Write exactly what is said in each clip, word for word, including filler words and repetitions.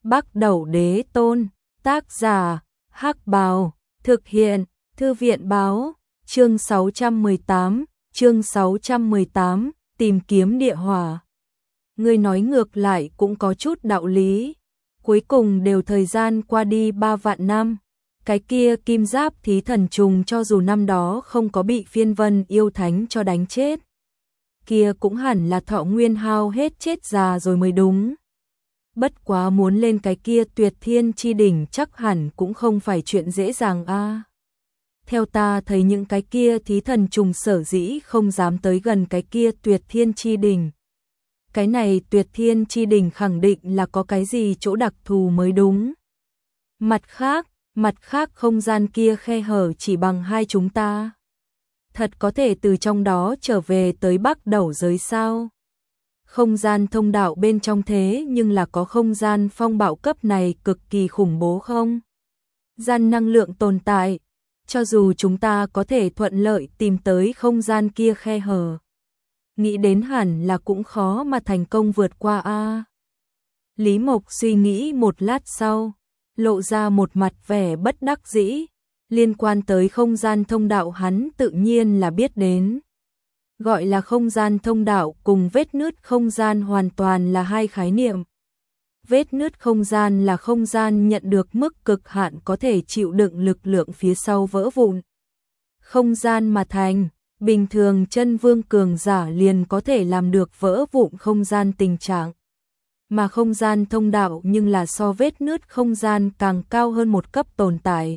Bắc Đẩu Đế Tôn, tác giả, Hắc Bào, thực hiện, Thư viện báo, chương sáu trăm mười tám, chương sáu trăm mười tám, tìm kiếm địa hỏa. Ngươi nói ngược lại cũng có chút đạo lý, cuối cùng đều thời gian qua đi ba vạn năm, cái kia kim giáp thí thần trùng cho dù năm đó không có bị phiên vân yêu thánh cho đánh chết, kia cũng hẳn là thọ nguyên hao hết chết già rồi mới đúng. Bất quá muốn lên cái kia tuyệt thiên chi đỉnh chắc hẳn cũng không phải chuyện dễ dàng a. À. Theo ta thấy những cái kia thí thần trùng sở dĩ không dám tới gần cái kia tuyệt thiên chi đỉnh. Cái này tuyệt thiên chi đỉnh khẳng định là có cái gì chỗ đặc thù mới đúng. Mặt khác, mặt khác không gian kia khe hở chỉ bằng hai chúng ta. Thật có thể từ trong đó trở về tới Bắc Đẩu giới sao? Không gian thông đạo bên trong thế nhưng là có không gian phong bạo cấp này cực kỳ khủng bố không? Gian năng lượng tồn tại, cho dù chúng ta có thể thuận lợi tìm tới không gian kia khe hở, nghĩ đến hẳn là cũng khó mà thành công vượt qua a. À. Lý Mộc suy nghĩ một lát sau, lộ ra một mặt vẻ bất đắc dĩ, liên quan tới không gian thông đạo hắn tự nhiên là biết đến. Gọi là không gian thông đạo cùng vết nứt không gian hoàn toàn là hai khái niệm. Vết nứt không gian là không gian nhận được mức cực hạn có thể chịu đựng lực lượng phía sau vỡ vụn. Không gian mà thành, bình thường chân vương cường giả liền có thể làm được vỡ vụn không gian tình trạng. Mà không gian thông đạo nhưng là so vết nứt không gian càng cao hơn một cấp tồn tại.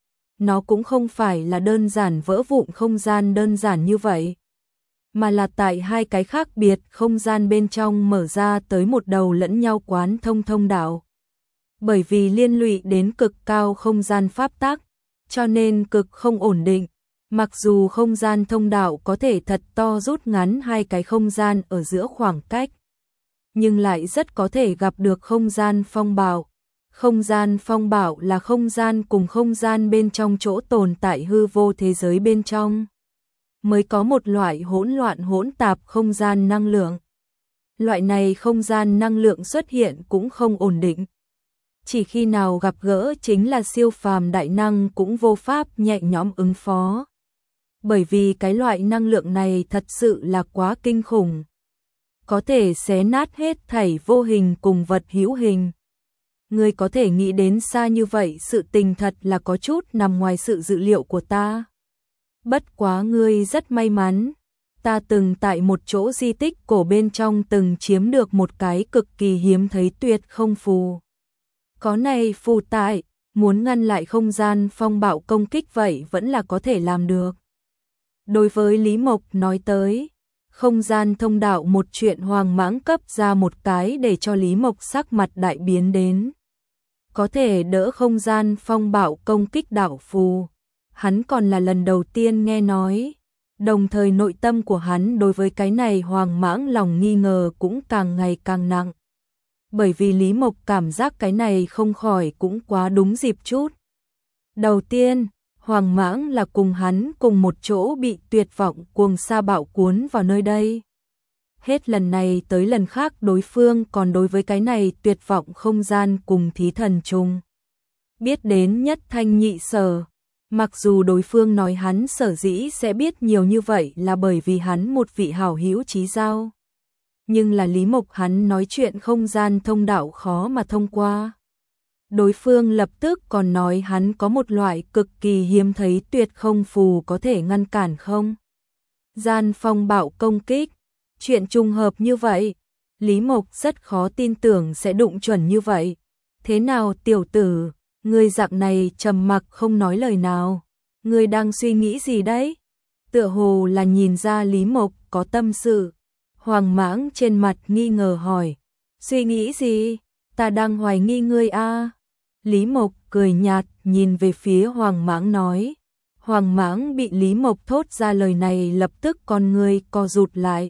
Nó cũng không phải là đơn giản vỡ vụn không gian đơn giản như vậy, mà là tại hai cái khác biệt không gian bên trong mở ra tới một đầu lẫn nhau quán thông thông đạo. Bởi vì liên lụy đến cực cao không gian pháp tắc, cho nên cực không ổn định. Mặc dù không gian thông đạo có thể thật to rút ngắn hai cái không gian ở giữa khoảng cách, nhưng lại rất có thể gặp được không gian phong bạo. Không gian phong bạo là không gian cùng không gian bên trong chỗ tồn tại hư vô thế giới bên trong. Mới có một loại hỗn loạn hỗn tạp không gian năng lượng. Loại này không gian năng lượng xuất hiện cũng không ổn định. Chỉ khi nào gặp gỡ chính là siêu phàm đại năng cũng vô pháp nhẹ nhõm ứng phó. Bởi vì cái loại năng lượng này thật sự là quá kinh khủng. Có thể xé nát hết thảy vô hình cùng vật hữu hình. Ngươi có thể nghĩ đến xa như vậy, sự tình thật là có chút nằm ngoài sự dự liệu của ta. Bất quá ngươi rất may mắn, ta từng tại một chỗ di tích cổ bên trong từng chiếm được một cái cực kỳ hiếm thấy tuyệt không phù. Có này phù tại, muốn ngăn lại không gian phong bạo công kích vậy vẫn là có thể làm được. Đối với Lý Mộc nói tới, không gian thông đạo một chuyện Hoàng Mãng cấp ra một cái để cho Lý Mộc sắc mặt đại biến đến. Có thể đỡ không gian phong bạo công kích đạo phù. Hắn còn là lần đầu tiên nghe nói, đồng thời nội tâm của hắn đối với cái này Hoàng Mãng lòng nghi ngờ cũng càng ngày càng nặng. Bởi vì Lý Mộc cảm giác cái này không khỏi cũng quá đúng dịp chút. Đầu tiên, Hoàng Mãng là cùng hắn cùng một chỗ bị tuyệt vọng cuồng sa bạo cuốn vào nơi đây. Hết lần này tới lần khác đối phương còn đối với cái này tuyệt vọng không gian cùng thí thần trùng biết đến nhất thanh nhị sở. Mặc dù đối phương nói hắn sở dĩ sẽ biết nhiều như vậy là bởi vì hắn một vị hảo hữu chí giao. Nhưng là Lý Mộc hắn nói chuyện không gian thông đạo khó mà thông qua. Đối phương lập tức còn nói hắn có một loại cực kỳ hiếm thấy tuyệt không phù có thể ngăn cản không gian phong bạo công kích. Chuyện trùng hợp như vậy, Lý Mộc rất khó tin tưởng sẽ đụng chuẩn như vậy. Thế nào tiểu tử, ngươi dạng này trầm mặc không nói lời nào, ngươi đang suy nghĩ gì đấy? Tựa hồ là nhìn ra Lý Mộc có tâm sự. Hoàng Mãng trên mặt nghi ngờ hỏi, suy nghĩ gì? Ta đang hoài nghi ngươi a. À? Lý Mộc cười nhạt nhìn về phía Hoàng Mãng nói. Hoàng Mãng bị Lý Mộc thốt ra lời này lập tức con ngươi co rụt lại.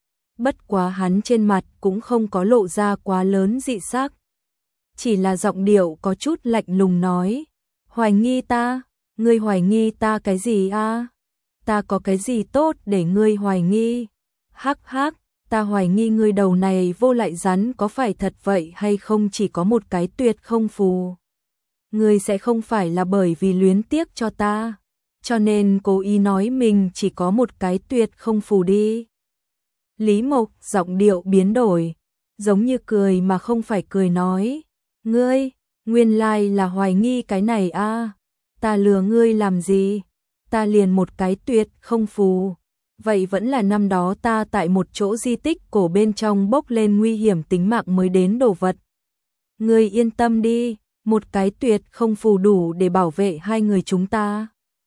Bất quá hắn trên mặt cũng không có lộ ra quá lớn dị sắc. Chỉ là giọng điệu có chút lạnh lùng nói. Hoài nghi ta? Ngươi hoài nghi ta cái gì a? À? Ta có cái gì tốt để ngươi hoài nghi? Hắc hắc, ta hoài nghi ngươi đầu này vô lại rắn có phải thật vậy hay không chỉ có một cái tuyệt không phù. Ngươi sẽ không phải là bởi vì luyến tiếc cho ta, cho nên cố ý nói mình chỉ có một cái tuyệt không phù đi. Lý Mộc giọng điệu biến đổi, giống như cười mà không phải cười nói, ngươi, nguyên lai là hoài nghi cái này a, à? Ta lừa ngươi làm gì? Ta liền một cái tuyệt không phù. Vậy vẫn là năm đó ta tại một chỗ di tích cổ bên trong bốc lên nguy hiểm tính mạng mới đến đồ vật. Ngươi yên tâm đi, một cái tuyệt không phù đủ để bảo vệ hai người chúng ta.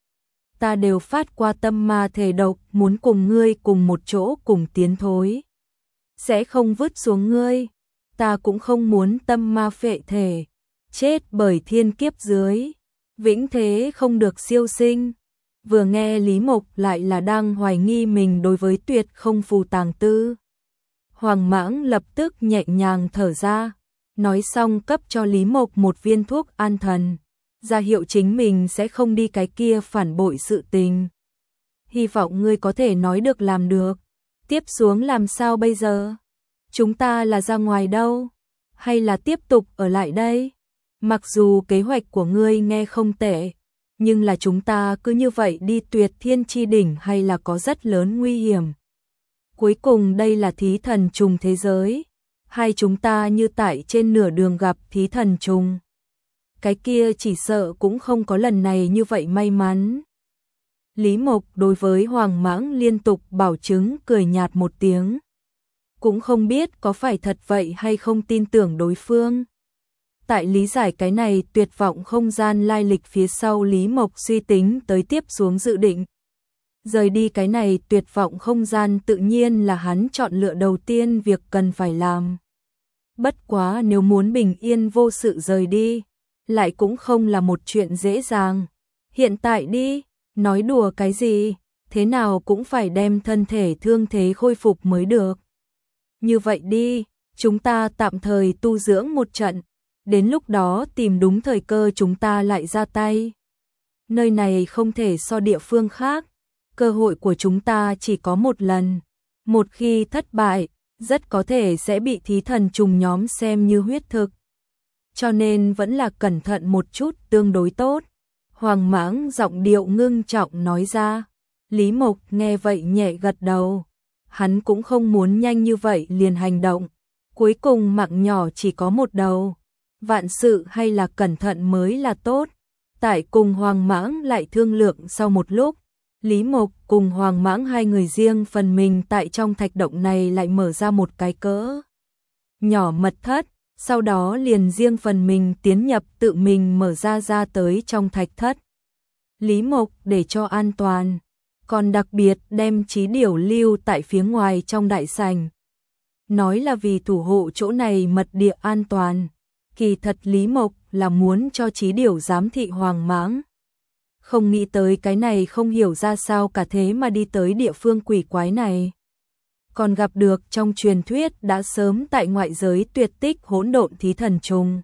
Ta đều phát qua tâm ma thể độc, muốn cùng ngươi cùng một chỗ cùng tiến thối. Sẽ không vứt xuống ngươi, ta cũng không muốn tâm ma phệ thể, chết bởi thiên kiếp dưới, vĩnh thế không được siêu sinh. Vừa nghe Lý Mộc lại là đang hoài nghi mình đối với tuyệt không phù tàng tư. Hoàng Mãng lập tức nhẹ nhàng thở ra, nói xong cấp cho Lý Mộc một viên thuốc an thần, ra hiệu chính mình sẽ không đi cái kia phản bội sự tình. Hy vọng ngươi có thể nói được làm được. Tiếp xuống làm sao bây giờ? Chúng ta là ra ngoài đâu? Hay là tiếp tục ở lại đây? Mặc dù kế hoạch của ngươi nghe không tệ, nhưng là chúng ta cứ như vậy đi tuyệt thiên chi đỉnh hay là có rất lớn nguy hiểm. Cuối cùng đây là thí thần trùng thế giới, hay chúng ta như tại trên nửa đường gặp thí thần trùng. Cái kia chỉ sợ cũng không có lần này như vậy may mắn. Lý Mộc đối với Hoàng Mãng liên tục bảo chứng cười nhạt một tiếng. Cũng không biết có phải thật vậy hay không tin tưởng đối phương. Tại lý giải cái này tuyệt vọng không gian lai lịch phía sau, Lý Mộc suy tính tới tiếp xuống dự định. Rời đi cái này tuyệt vọng không gian tự nhiên là hắn chọn lựa đầu tiên việc cần phải làm. Bất quá nếu muốn bình yên vô sự rời đi, lại cũng không là một chuyện dễ dàng. Hiện tại đi, nói đùa cái gì, thế nào cũng phải đem thân thể thương thế khôi phục mới được. Như vậy đi, chúng ta tạm thời tu dưỡng một trận, đến lúc đó tìm đúng thời cơ chúng ta lại ra tay. Nơi này không thể so địa phương khác, cơ hội của chúng ta chỉ có một lần. Một khi thất bại, rất có thể sẽ bị thí thần trùng nhóm xem như huyết thực. Cho nên vẫn là cẩn thận một chút tương đối tốt. Hoàng Mãng giọng điệu ngưng trọng nói ra. Lý Mộc nghe vậy nhẹ gật đầu. Hắn cũng không muốn nhanh như vậy liền hành động. Cuối cùng mạng nhỏ chỉ có một đầu. Vạn sự hay là cẩn thận mới là tốt. Tại cùng Hoàng Mãng lại thương lượng sau một lúc. Lý Mộc cùng Hoàng Mãng hai người riêng phần mình tại trong thạch động này lại mở ra một cái cỡ nhỏ mật thất. Sau đó liền riêng phần mình tiến nhập tự mình mở ra ra tới trong thạch thất. Lý Mộc để cho an toàn, còn đặc biệt đem Chí Điểu lưu tại phía ngoài trong đại sảnh. Nói là vì thủ hộ chỗ này mật địa an toàn, kỳ thật Lý Mộc là muốn cho Chí Điểu giám thị Hoàng Mãng. Không nghĩ tới cái này không hiểu ra sao cả thế mà đi tới địa phương quỷ quái này. Còn gặp được trong truyền thuyết đã sớm tại ngoại giới tuyệt tích hỗn độn thí thần trùng.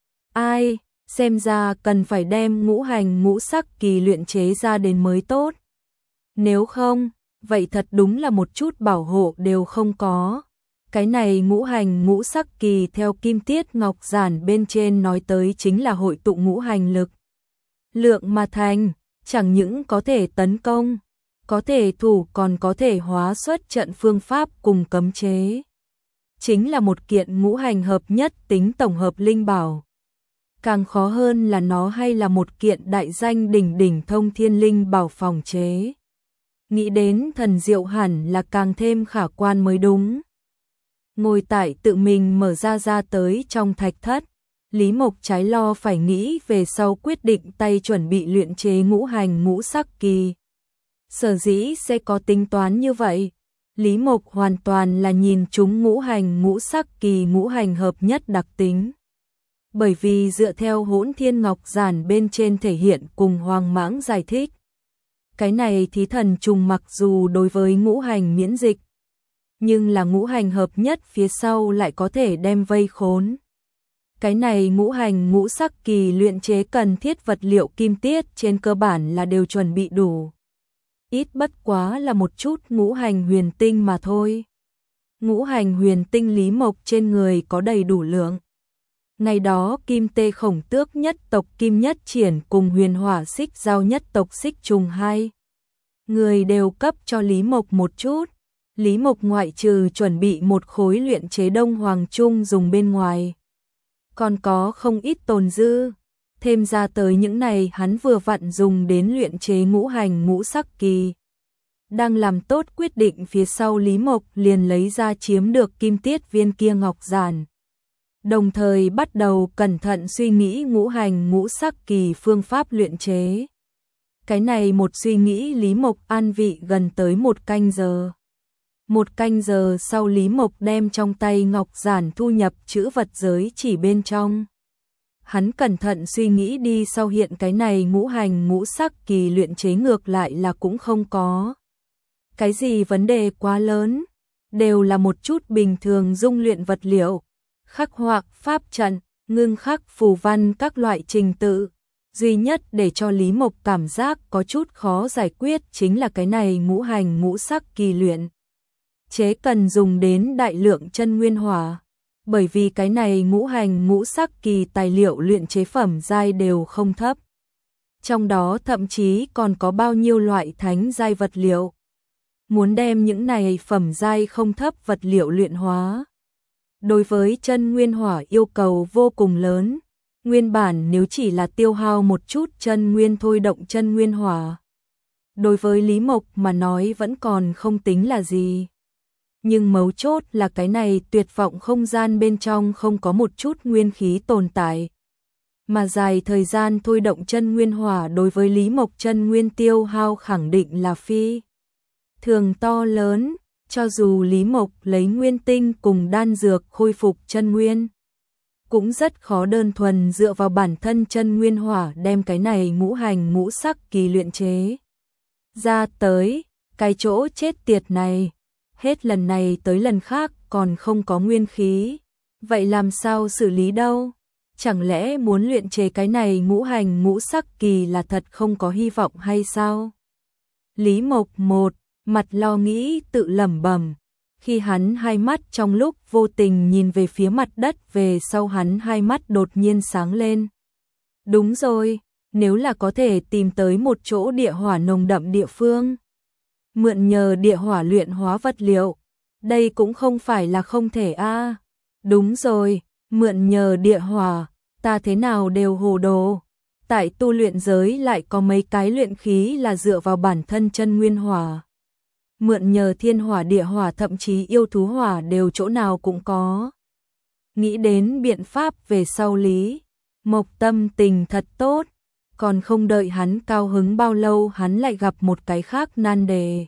Ai, xem ra cần phải đem ngũ hành ngũ sắc kỳ luyện chế ra đến mới tốt. Nếu không, vậy thật đúng là một chút bảo hộ đều không có. Cái này ngũ hành ngũ sắc kỳ theo Kim Tiết Ngọc Giản bên trên nói tới chính là hội tụ ngũ hành lực lượng mà thành, chẳng những có thể tấn công, có thể thủ còn có thể hóa xuất trận phương pháp cùng cấm chế. Chính là một kiện ngũ hành hợp nhất tính tổng hợp linh bảo. Càng khó hơn là nó hay là một kiện đại danh đỉnh đỉnh thông thiên linh bảo phòng chế. Nghĩ đến thần diệu hẳn là càng thêm khả quan mới đúng. Ngồi tại tự mình mở ra ra tới trong thạch thất, Lý Mộc trái lo phải nghĩ về sau quyết định tay chuẩn bị luyện chế ngũ hành ngũ sắc kỳ. Sở dĩ sẽ có tính toán như vậy, Lý Mộc hoàn toàn là nhìn chúng ngũ hành ngũ sắc kỳ ngũ hành hợp nhất đặc tính. Bởi vì dựa theo Hỗn Thiên Ngọc Giản bên trên thể hiện cùng Hoàng Mãng giải thích. Cái này thí thần trùng mặc dù đối với ngũ hành miễn dịch, nhưng là ngũ hành hợp nhất phía sau lại có thể đem vây khốn. Cái này ngũ hành ngũ sắc kỳ luyện chế cần thiết vật liệu kim tiết trên cơ bản là đều chuẩn bị đủ. Ít bất quá là một chút ngũ hành huyền tinh mà thôi. Ngũ hành huyền tinh Lý Mộc trên người có đầy đủ lượng. Ngày đó Kim Tê Khổng Tước nhất tộc Kim Nhất Triển cùng Huyền Hỏa Xích Giao nhất tộc Xích Trùng hai người đều cấp cho Lý Mộc một chút. Lý Mộc ngoại trừ chuẩn bị một khối luyện chế Đông Hoàng Trung dùng bên ngoài, còn có không ít tồn dư. Thêm ra tới những này hắn vừa vặn dùng đến luyện chế ngũ hành ngũ sắc kỳ. Đang làm tốt quyết định phía sau, Lý Mộc liền lấy ra chiếm được kim tiết viên kia ngọc giản. Đồng thời bắt đầu cẩn thận suy nghĩ ngũ hành ngũ sắc kỳ phương pháp luyện chế. Cái này một suy nghĩ Lý Mộc an vị gần tới một canh giờ. Một canh giờ sau Lý Mộc đem trong tay ngọc giản thu nhập chữ vật giới chỉ bên trong. Hắn cẩn thận suy nghĩ đi sau, hiện cái này ngũ hành ngũ sắc kỳ luyện chế ngược lại là cũng không có cái gì vấn đề quá lớn, đều là một chút bình thường dung luyện vật liệu, khắc họa, pháp trận, ngưng khắc, phù văn các loại trình tự. Duy nhất để cho Lý Mộc cảm giác có chút khó giải quyết chính là cái này ngũ hành ngũ sắc kỳ luyện chế cần dùng đến đại lượng chân nguyên hỏa, bởi vì cái này ngũ hành ngũ sắc kỳ tài liệu luyện chế phẩm giai đều không thấp. Trong đó thậm chí còn có bao nhiêu loại thánh giai vật liệu. Muốn đem những này phẩm giai không thấp vật liệu luyện hóa, đối với chân nguyên hỏa yêu cầu vô cùng lớn. Nguyên bản nếu chỉ là tiêu hao một chút chân nguyên thôi động chân nguyên hỏa, đối với Lý Mộc mà nói vẫn còn không tính là gì. Nhưng mấu chốt là cái này tuyệt vọng không gian bên trong không có một chút nguyên khí tồn tại. Mà dài thời gian thôi động chân nguyên hỏa đối với Lý Mộc chân nguyên tiêu hao khẳng định là phi thường to lớn, cho dù Lý Mộc lấy nguyên tinh cùng đan dược khôi phục chân nguyên, cũng rất khó đơn thuần dựa vào bản thân chân nguyên hỏa đem cái này ngũ hành ngũ sắc kỳ luyện chế ra tới. Cái chỗ chết tiệt này, hết lần này tới lần khác còn không có nguyên khí, vậy làm sao xử lý đâu? Chẳng lẽ muốn luyện chế cái này ngũ hành ngũ sắc kỳ là thật không có hy vọng hay sao? Lý Mộc một mặt lo nghĩ tự lẩm bẩm. Khi hắn hai mắt trong lúc vô tình nhìn về phía mặt đất về sau, hắn hai mắt đột nhiên sáng lên. Đúng rồi, nếu là có thể tìm tới một chỗ địa hỏa nồng đậm địa phương, mượn nhờ địa hỏa luyện hóa vật liệu, đây cũng không phải là không thể a. À. Đúng rồi, mượn nhờ địa hỏa, ta thế nào đều hồ đồ. Tại tu luyện giới lại có mấy cái luyện khí là dựa vào bản thân chân nguyên hỏa. Mượn nhờ thiên hỏa, địa hỏa, thậm chí yêu thú hỏa đều chỗ nào cũng có. Nghĩ đến biện pháp về sau, Lý Mộc tâm tình thật tốt, còn không đợi hắn cao hứng bao lâu hắn lại gặp một cái khác nan đề.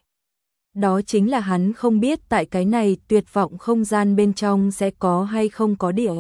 Đó chính là hắn không biết tại cái này tuyệt vọng không gian bên trong sẽ có hay không có địa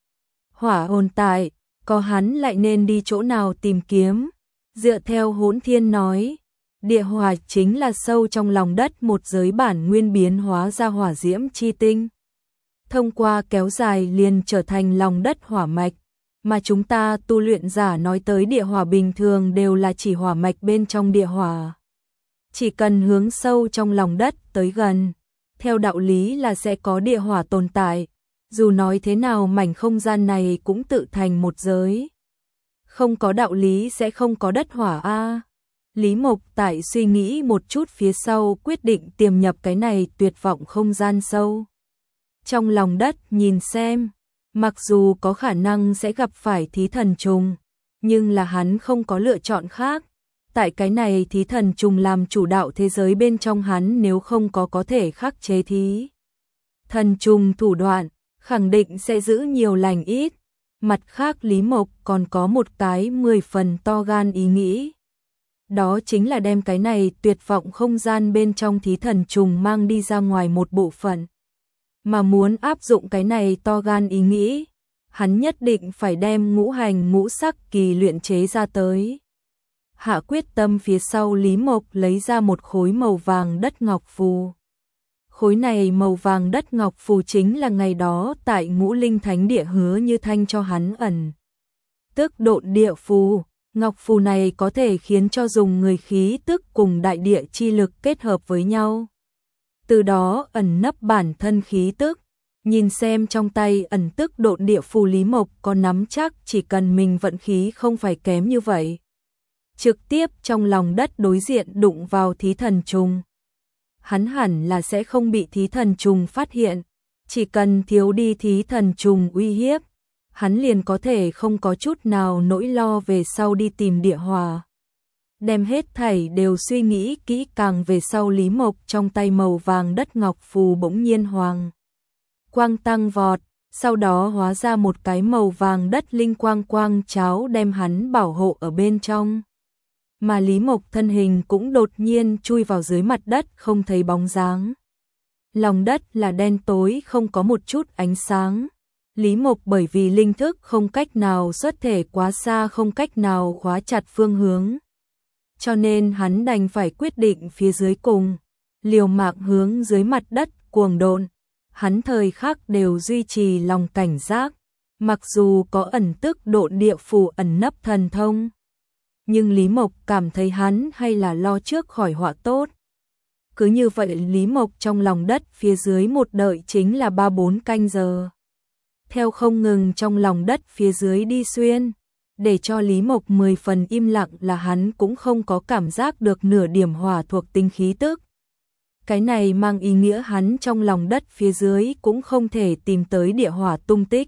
hỏa tồn tại, có hắn lại nên đi chỗ nào tìm kiếm. Dựa theo Hỗn Thiên nói, địa hỏa chính là sâu trong lòng đất một giới bản nguyên biến hóa ra hỏa diễm chi tinh, thông qua kéo dài liền trở thành lòng đất hỏa mạch. Mà chúng ta tu luyện giả nói tới địa hỏa bình thường đều là chỉ hỏa mạch bên trong địa hỏa. Chỉ cần hướng sâu trong lòng đất tới gần, theo đạo lý là sẽ có địa hỏa tồn tại. Dù nói thế nào mảnh không gian này cũng tự thành một giới, không có đạo lý sẽ không có đất hỏa a. À. Lý Mộc tại suy nghĩ một chút phía sau quyết định tiềm nhập cái này tuyệt vọng không gian sâu trong lòng đất nhìn xem. Mặc dù có khả năng sẽ gặp phải thí thần trùng, nhưng là hắn không có lựa chọn khác. Tại cái này thí thần trùng làm chủ đạo thế giới bên trong, hắn nếu không có có thể khắc chế thí thần trùng thủ đoạn, khẳng định sẽ giữ nhiều lành ít. Mặt khác Lý Mộc còn có một cái mười phần to gan ý nghĩ. Đó chính là đem cái này tuyệt vọng không gian bên trong thí thần trùng mang đi ra ngoài một bộ phận. Mà muốn áp dụng cái này to gan ý nghĩ, hắn nhất định phải đem ngũ hành ngũ sắc kỳ luyện chế ra tới. Hạ quyết tâm phía sau, Lý Mộc lấy ra một khối màu vàng đất ngọc phù. Khối này màu vàng đất ngọc phù chính là ngày đó tại Ngũ Linh Thánh Địa hứa Như Thanh cho hắn ẩn tức độn địa phù. Ngọc phù này có thể khiến cho dùng người khí tức cùng đại địa chi lực kết hợp với nhau, từ đó ẩn nấp bản thân khí tức. Nhìn xem trong tay ẩn tức độn địa phù Lý Mộc có nắm chắc chỉ cần mình vận khí không phải kém như vậy. Trực tiếp trong lòng đất đối diện đụng vào thí thần trùng. Hắn hẳn là sẽ không bị thí thần trùng phát hiện. Chỉ cần thiếu đi thí thần trùng uy hiếp, hắn liền có thể không có chút nào nỗi lo về sau đi tìm địa hỏa. Đem hết thảy đều suy nghĩ kỹ càng về sau, Lý Mộc trong tay màu vàng đất ngọc phù bỗng nhiên hoàng quang tăng vọt, sau đó hóa ra một cái màu vàng đất linh quang quang cháo đem hắn bảo hộ ở bên trong. Mà Lý Mộc thân hình cũng đột nhiên chui vào dưới mặt đất không thấy bóng dáng. Lòng đất là đen tối không có một chút ánh sáng. Lý Mộc bởi vì linh thức không cách nào xuất thể quá xa, không cách nào khóa chặt phương hướng. Cho nên hắn đành phải quyết định phía dưới cùng, liều mạng hướng dưới mặt đất cuồng độn. Hắn thời khắc đều duy trì lòng cảnh giác, mặc dù có ẩn tức độn địa phù ẩn nấp thần thông. Nhưng Lý Mộc cảm thấy hắn hay là lo trước khỏi họa tốt. Cứ như vậy Lý Mộc trong lòng đất phía dưới một đợi chính là ba bốn canh giờ. Theo không ngừng trong lòng đất phía dưới đi xuyên, để cho Lý Mộc mười phần im lặng là hắn cũng không có cảm giác được nửa điểm hỏa thuộc tính khí tức. Cái này mang ý nghĩa hắn trong lòng đất phía dưới cũng không thể tìm tới địa hỏa tung tích.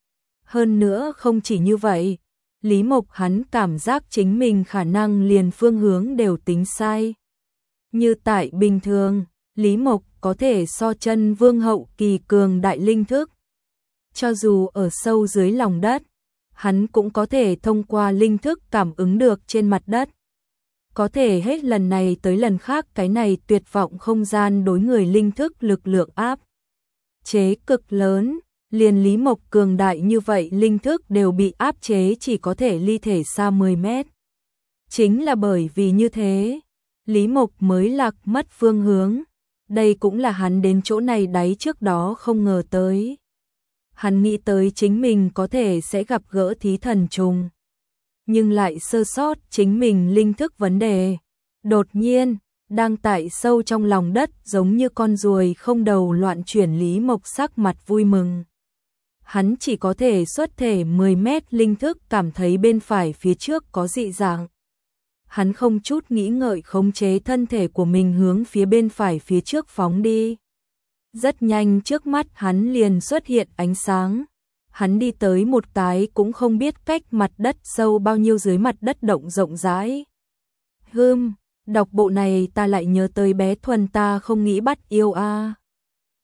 Hơn nữa không chỉ như vậy, Lý Mộc hắn cảm giác chính mình khả năng liền phương hướng đều tính sai. Như tại bình thường, Lý Mộc có thể so chân vương hậu kỳ cường đại linh thức. Cho dù ở sâu dưới lòng đất, hắn cũng có thể thông qua linh thức cảm ứng được trên mặt đất. Có thể hết lần này tới lần khác cái này tuyệt vọng không gian đối người linh thức lực lượng áp chế cực lớn, liền Lý Mộc cường đại như vậy linh thức đều bị áp chế chỉ có thể ly thể xa mười mét. Chính là bởi vì như thế, Lý Mộc mới lạc mất phương hướng. Đây cũng là hắn đến chỗ này đáy trước đó không ngờ tới. Hắn nghĩ tới chính mình có thể sẽ gặp gỡ thí thần trùng, nhưng lại sơ sót chính mình linh thức vấn đề. Đột nhiên, đang tại sâu trong lòng đất giống như con ruồi không đầu loạn chuyển, Lý Mộc sắc mặt vui mừng. Hắn chỉ có thể xuất thể mười mét linh thức cảm thấy bên phải phía trước có dị dạng. Hắn không chút nghĩ ngợi khống chế thân thể của mình hướng phía bên phải phía trước phóng đi. Rất nhanh trước mắt hắn liền xuất hiện ánh sáng. Hắn đi tới một cái cũng không biết cách mặt đất sâu bao nhiêu dưới mặt đất động rộng rãi. Hừm, đọc bộ này ta lại nhớ tới bé Thuần ta không nghĩ bắt yêu a. À.